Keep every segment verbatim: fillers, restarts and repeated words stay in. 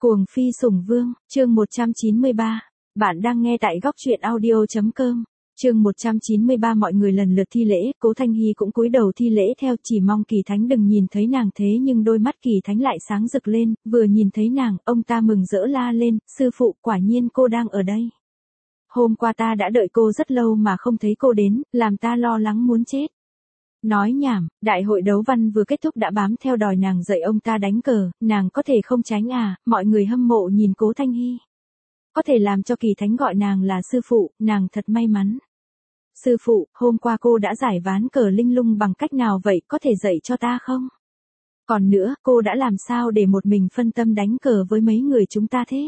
Cuồng phi sủng vương, chương một trăm chín mươi ba. Bạn đang nghe tại góc truyện audio chấm com. Chương một trăm chín mươi ba. Mọi người lần lượt thi lễ, Cố Thanh Hy cũng cúi đầu thi lễ theo, chỉ mong Kỳ Thánh đừng nhìn thấy nàng, thế nhưng đôi mắt Kỳ Thánh lại sáng rực lên, vừa nhìn thấy nàng, ông ta mừng rỡ la lên, sư phụ, quả nhiên cô đang ở đây. Hôm qua ta đã đợi cô rất lâu mà không thấy cô đến, làm ta lo lắng muốn chết. Nói nhảm, đại hội đấu văn vừa kết thúc đã bám theo đòi nàng dạy ông ta đánh cờ, nàng có thể không tránh à, mọi người hâm mộ nhìn Cố Thanh Hy. Có thể làm cho Kỳ Thánh gọi nàng là sư phụ, nàng thật may mắn. Sư phụ, hôm qua cô đã giải ván cờ linh lung bằng cách nào vậy, có thể dạy cho ta không? Còn nữa, cô đã làm sao để một mình phân tâm đánh cờ với mấy người chúng ta thế?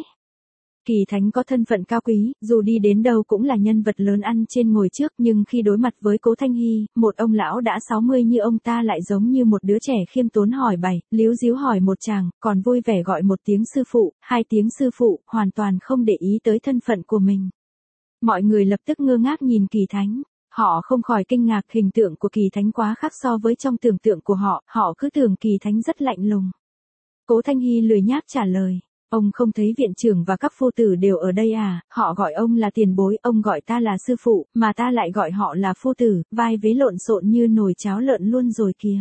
Kỳ Thánh có thân phận cao quý, dù đi đến đâu cũng là nhân vật lớn ăn trên ngồi trước, nhưng khi đối mặt với Cố Thanh Hy, một ông lão đã sáu mươi như ông ta lại giống như một đứa trẻ khiêm tốn hỏi bày, líu díu hỏi một chàng, còn vui vẻ gọi một tiếng sư phụ, hai tiếng sư phụ, hoàn toàn không để ý tới thân phận của mình. Mọi người lập tức ngơ ngác nhìn Kỳ Thánh, họ không khỏi kinh ngạc, hình tượng của Kỳ Thánh quá khác so với trong tưởng tượng của họ, họ cứ tưởng Kỳ Thánh rất lạnh lùng. Cố Thanh Hy lười nhác trả lời. Ông không thấy viện trưởng và các phu tử đều ở đây à, họ gọi ông là tiền bối, ông gọi ta là sư phụ, mà ta lại gọi họ là phu tử, vai vế lộn xộn như nồi cháo lợn luôn rồi kìa.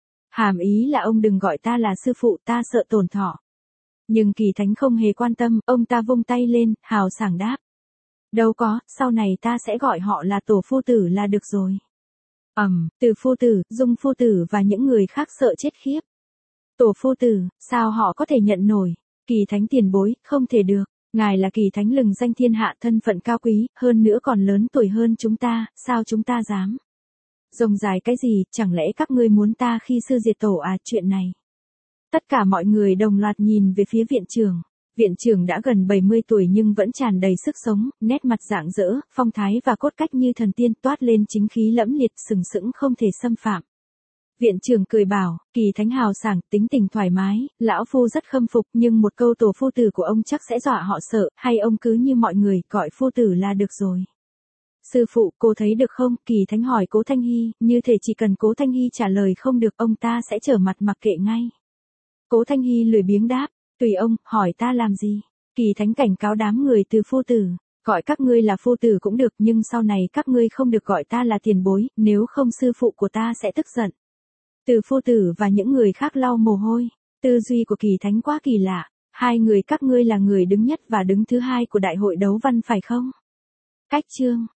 Hàm ý là ông đừng gọi ta là sư phụ, ta sợ tổn thọ. Nhưng Kỳ Thánh không hề quan tâm, ông ta vung tay lên, hào sảng đáp. Đâu có, sau này ta sẽ gọi họ là tổ phu tử là được rồi. Ầm, um, từ phu tử, Dung phu tử và những người khác sợ chết khiếp. Tổ phu tử, sao họ có thể nhận nổi? Kỳ Thánh tiền bối, không thể được, ngài là Kỳ Thánh lừng danh thiên hạ, thân phận cao quý, hơn nữa còn lớn tuổi hơn chúng ta, sao chúng ta dám? Rông dài cái gì, chẳng lẽ các ngươi muốn ta khi sư diệt tổ à, chuyện này? Tất cả mọi người đồng loạt nhìn về phía viện trưởng. Viện trưởng đã gần bảy mươi tuổi nhưng vẫn tràn đầy sức sống, nét mặt rạng rỡ, phong thái và cốt cách như thần tiên, toát lên chính khí lẫm liệt, sừng sững không thể xâm phạm. Viện trưởng cười bảo, Kỳ Thánh hào sảng, tính tình thoải mái, lão phu rất khâm phục, nhưng một câu tổ phu tử của ông chắc sẽ dọa họ sợ, hay ông cứ như mọi người, gọi phu tử là được rồi. Sư phụ, cô thấy được không? Kỳ Thánh hỏi Cố Thanh Hy, như thể chỉ cần Cố Thanh Hy trả lời không được, ông ta sẽ trở mặt mặc kệ ngay. Cố Thanh Hy lười biếng đáp, tùy ông, hỏi ta làm gì? Kỳ Thánh cảnh cáo đám người từ phu tử, gọi các ngươi là phu tử cũng được, nhưng sau này các ngươi không được gọi ta là tiền bối, nếu không sư phụ của ta sẽ tức giận. Từ phu tử và những người khác lau mồ hôi, tư duy của Kỳ Thánh quá kỳ lạ, hai người các ngươi là người đứng nhất và đứng thứ hai của đại hội đấu văn phải không? Cách chương